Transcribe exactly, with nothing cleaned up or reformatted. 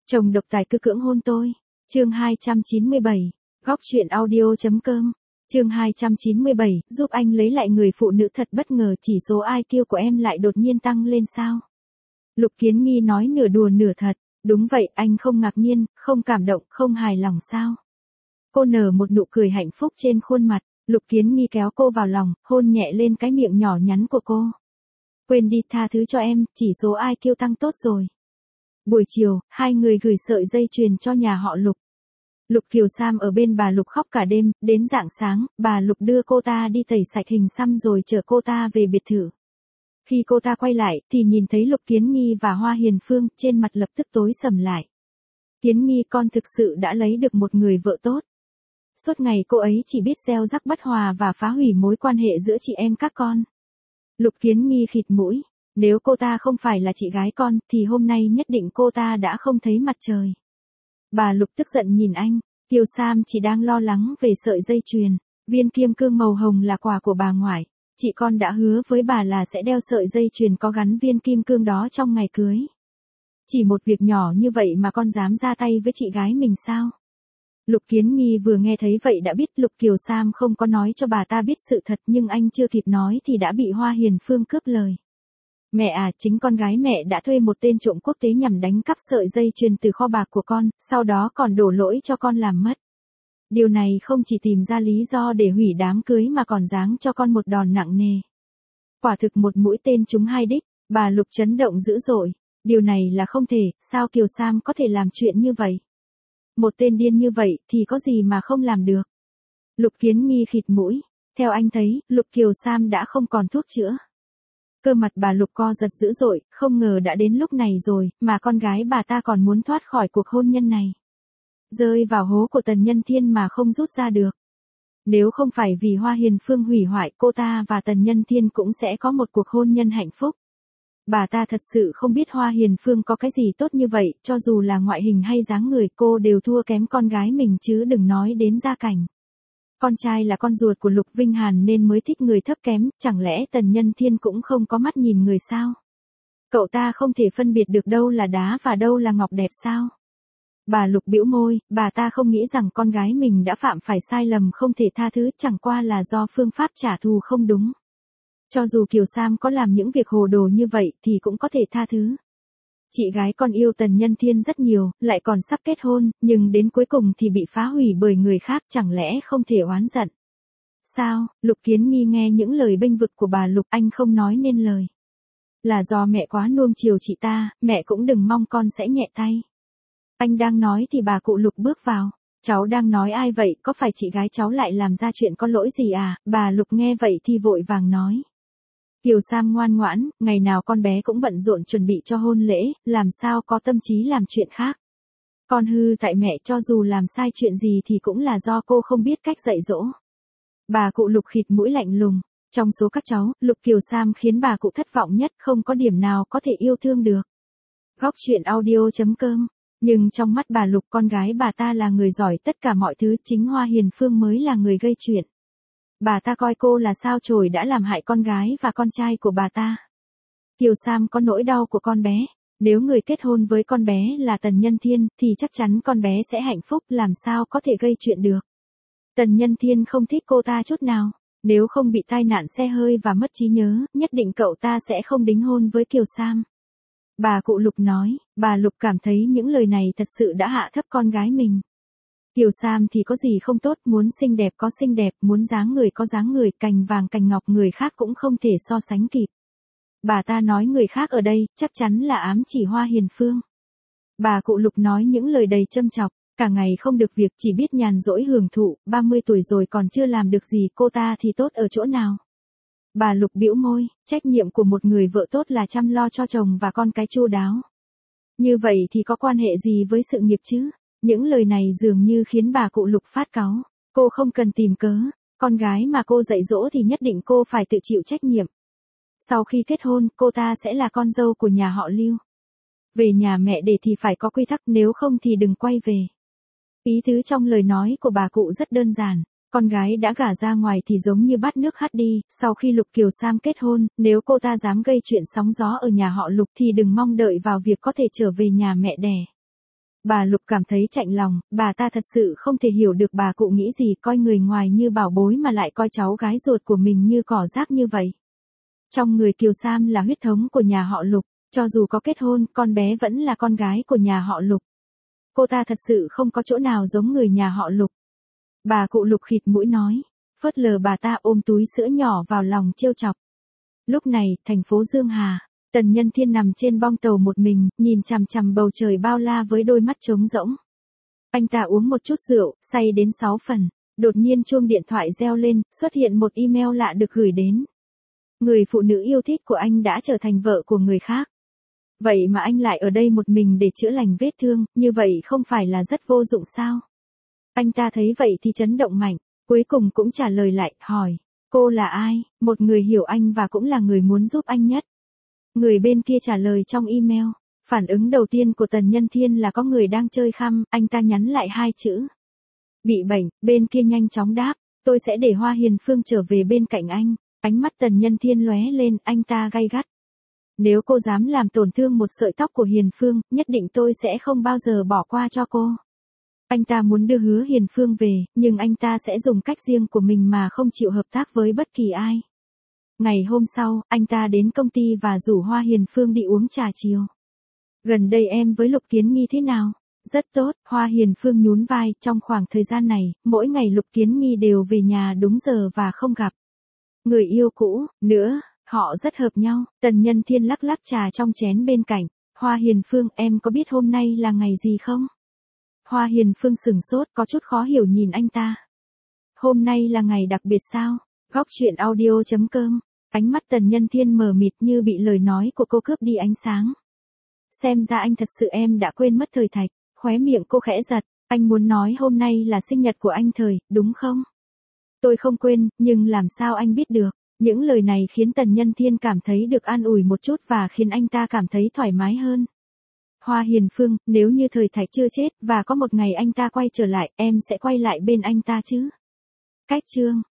Chồng độc tài cứ cưỡng hôn tôi. Chương hai trăm chín mươi bảy. Góc truyện audio.com. Chương hai trăm chín mươi bảy, giúp anh lấy lại người phụ nữ thật bất ngờ, chỉ số i kiu của em lại đột nhiên tăng lên sao? Lục Kiến Nghi nói nửa đùa nửa thật. Đúng vậy, anh không ngạc nhiên, không cảm động, không hài lòng sao? Cô nở một nụ cười hạnh phúc trên khuôn mặt. Lục Kiến Nghi kéo cô vào lòng, hôn nhẹ lên cái miệng nhỏ nhắn của cô. Quên đi, tha thứ cho em, chỉ số i kiu tăng tốt rồi. Buổi chiều, hai người gửi sợi dây chuyền cho nhà họ Lục. Lục Kiều Sam ở bên bà Lục khóc cả đêm, đến rạng sáng, bà Lục đưa cô ta đi tẩy sạch hình xăm rồi chở cô ta về biệt thự. Khi cô ta quay lại, thì nhìn thấy Lục Kiến Nghi và Hoa Hiền Phương, trên mặt lập tức tối sầm lại. Kiến Nghi, con thực sự đã lấy được một người vợ tốt. Suốt ngày cô ấy chỉ biết gieo rắc bất hòa và phá hủy mối quan hệ giữa chị em các con. Lục Kiến Nghi khịt mũi. Nếu cô ta không phải là chị gái con, thì hôm nay nhất định cô ta đã không thấy mặt trời. Bà Lục tức giận nhìn anh. Kiều Sam chỉ đang lo lắng về sợi dây chuyền. Viên kim cương màu hồng là quà của bà ngoại. Chị con đã hứa với bà là sẽ đeo sợi dây chuyền có gắn viên kim cương đó trong ngày cưới. Chỉ một việc nhỏ như vậy mà con dám ra tay với chị gái mình sao? Lục Kiến Nghi vừa nghe thấy vậy đã biết Lục Kiều Sam không có nói cho bà ta biết sự thật, nhưng anh chưa kịp nói thì đã bị Hoa Hiền Phương cướp lời. Mẹ à, chính con gái mẹ đã thuê một tên trộm quốc tế nhằm đánh cắp sợi dây chuyền từ kho bạc của con, sau đó còn đổ lỗi cho con làm mất. Điều này không chỉ tìm ra lý do để hủy đám cưới mà còn giáng cho con một đòn nặng nề. Quả thực một mũi tên trúng hai đích, bà Lục chấn động dữ dội. Điều này là không thể, sao Kiều Sam có thể làm chuyện như vậy? Một tên điên như vậy thì có gì mà không làm được? Lục Kiến Nghi khịt mũi. Theo anh thấy, Lục Kiều Sam đã không còn thuốc chữa. Cơ mặt bà Lục co giật dữ dội, không ngờ đã đến lúc này rồi, mà con gái bà ta còn muốn thoát khỏi cuộc hôn nhân này. Rơi vào hố của Tần Nhân Thiên mà không rút ra được. Nếu không phải vì Hoa Hiền Phương hủy hoại, cô ta và Tần Nhân Thiên cũng sẽ có một cuộc hôn nhân hạnh phúc. Bà ta thật sự không biết Hoa Hiền Phương có cái gì tốt như vậy, cho dù là ngoại hình hay dáng người cô đều thua kém con gái mình chứ đừng nói đến gia cảnh. Con trai là con ruột của Lục Vinh Hàn nên mới thích người thấp kém, chẳng lẽ Tần Nhân Thiên cũng không có mắt nhìn người sao? Cậu ta không thể phân biệt được đâu là đá và đâu là ngọc đẹp sao? Bà Lục bĩu môi, bà ta không nghĩ rằng con gái mình đã phạm phải sai lầm không thể tha thứ, chẳng qua là do phương pháp trả thù không đúng. Cho dù Kiều Sam có làm những việc hồ đồ như vậy thì cũng có thể tha thứ. Chị gái con yêu Tần Nhân Thiên rất nhiều, lại còn sắp kết hôn, nhưng đến cuối cùng thì bị phá hủy bởi người khác, chẳng lẽ không thể oán giận? Sao? Lục Kiến Nghi nghe những lời bênh vực của bà Lục, anh không nói nên lời. Là do mẹ quá nuông chiều chị ta, mẹ cũng đừng mong con sẽ nhẹ tay. Anh đang nói thì bà cụ Lục bước vào. Cháu đang nói ai vậy, có phải chị gái cháu lại làm ra chuyện có lỗi gì à? Bà Lục nghe vậy thì vội vàng nói. Kiều Sam ngoan ngoãn, ngày nào con bé cũng bận rộn chuẩn bị cho hôn lễ, làm sao có tâm trí làm chuyện khác. Con hư tại mẹ, cho dù làm sai chuyện gì thì cũng là do cô không biết cách dạy dỗ. Bà cụ Lục khịt mũi lạnh lùng. Trong số các cháu, Lục Kiều Sam khiến bà cụ thất vọng nhất, không có điểm nào có thể yêu thương được. Góc truyện audio.com. Nhưng trong mắt bà Lục, con gái bà ta là người giỏi tất cả mọi thứ, chính Hoa Hiền Phương mới là người gây chuyện. Bà ta coi cô là sao chổi đã làm hại con gái và con trai của bà ta. Kiều Sam có nỗi đau của con bé. Nếu người kết hôn với con bé là Tần Nhân Thiên, thì chắc chắn con bé sẽ hạnh phúc, làm sao có thể gây chuyện được. Tần Nhân Thiên không thích cô ta chút nào. Nếu không bị tai nạn xe hơi và mất trí nhớ, nhất định cậu ta sẽ không đính hôn với Kiều Sam. Bà cụ Lục nói, bà Lục cảm thấy những lời này thật sự đã hạ thấp con gái mình. Kiều Sam thì có gì không tốt, muốn xinh đẹp có xinh đẹp, muốn dáng người có dáng người, cành vàng cành ngọc người khác cũng không thể so sánh kịp. Bà ta nói người khác ở đây, chắc chắn là ám chỉ Hoa Hiền Phương. Bà cụ Lục nói những lời đầy châm chọc, cả ngày không được việc, chỉ biết nhàn rỗi hưởng thụ, ba mươi tuổi rồi còn chưa làm được gì, cô ta thì tốt ở chỗ nào? Bà Lục bĩu môi, trách nhiệm của một người vợ tốt là chăm lo cho chồng và con cái chu đáo. Như vậy thì có quan hệ gì với sự nghiệp chứ? Những lời này dường như khiến bà cụ Lục phát cáu. Cô không cần tìm cớ, con gái mà cô dạy dỗ thì nhất định cô phải tự chịu trách nhiệm. Sau khi kết hôn, cô ta sẽ là con dâu của nhà họ Lưu. Về nhà mẹ để thì phải có quy tắc, nếu không thì đừng quay về. Ý tứ trong lời nói của bà cụ rất đơn giản. Con gái đã gả ra ngoài thì giống như bát nước hắt đi, sau khi Lục Kiều Sam kết hôn, nếu cô ta dám gây chuyện sóng gió ở nhà họ Lục thì đừng mong đợi vào việc có thể trở về nhà mẹ đẻ. Bà Lục cảm thấy chạnh lòng, bà ta thật sự không thể hiểu được bà cụ nghĩ gì, coi người ngoài như bảo bối mà lại coi cháu gái ruột của mình như cỏ rác như vậy. Trong người Kiều Sam là huyết thống của nhà họ Lục, cho dù có kết hôn, con bé vẫn là con gái của nhà họ Lục. Cô ta thật sự không có chỗ nào giống người nhà họ Lục. Bà cụ Lục khịt mũi nói, phớt lờ bà ta, ôm túi sữa nhỏ vào lòng trêu chọc. Lúc này, thành phố Dương Hà, Tần Nhân Thiên nằm trên bong tàu một mình, nhìn chằm chằm bầu trời bao la với đôi mắt trống rỗng. Anh ta uống một chút rượu, say đến sáu phần. Đột nhiên chuông điện thoại reo lên, xuất hiện một email lạ được gửi đến. Người phụ nữ yêu thích của anh đã trở thành vợ của người khác. Vậy mà anh lại ở đây một mình để chữa lành vết thương, như vậy không phải là rất vô dụng sao? Anh ta thấy vậy thì chấn động mạnh, cuối cùng cũng trả lời lại, hỏi, cô là ai? Một người hiểu anh và cũng là người muốn giúp anh nhất. Người bên kia trả lời trong email. Phản ứng đầu tiên của Tần Nhân Thiên là có người đang chơi khăm, anh ta nhắn lại hai chữ. Bị bệnh, bên kia nhanh chóng đáp, tôi sẽ để Hoa Hiền Phương trở về bên cạnh anh. Ánh mắt Tần Nhân Thiên lóe lên, anh ta gay gắt. Nếu cô dám làm tổn thương một sợi tóc của Hiền Phương, nhất định tôi sẽ không bao giờ bỏ qua cho cô. Anh ta muốn đưa Hứa Hiền Phương về, nhưng anh ta sẽ dùng cách riêng của mình mà không chịu hợp tác với bất kỳ ai. Ngày hôm sau, anh ta đến công ty và rủ Hoa Hiền Phương đi uống trà chiều. Gần đây em với Lục Kiến Nghi thế nào? Rất tốt, Hoa Hiền Phương nhún vai, trong khoảng thời gian này, mỗi ngày Lục Kiến Nghi đều về nhà đúng giờ và không gặp người yêu cũ, nữa, họ rất hợp nhau. Tần Nhân Thiên lắc lắc trà trong chén bên cạnh. Hoa Hiền Phương, em có biết hôm nay là ngày gì không? Hoa Hiền Phương sửng sốt, có chút khó hiểu nhìn anh ta. Hôm nay là ngày đặc biệt sao? Góc truyện audio chấm com. Ánh mắt Tần Nhân Thiên mờ mịt như bị lời nói của cô cướp đi ánh sáng. Xem ra anh thật sự em đã quên mất thời Thạch. Khóe miệng cô khẽ giật. Anh muốn nói hôm nay là sinh nhật của anh Thời, đúng không? Tôi không quên, nhưng làm sao anh biết được? Những lời này khiến Tần Nhân Thiên cảm thấy được an ủi một chút và khiến anh ta cảm thấy thoải mái hơn. Hoa Hiền Phương, nếu như Thời Thạch chưa chết và có một ngày anh ta quay trở lại, em sẽ quay lại bên anh ta chứ? Cách chương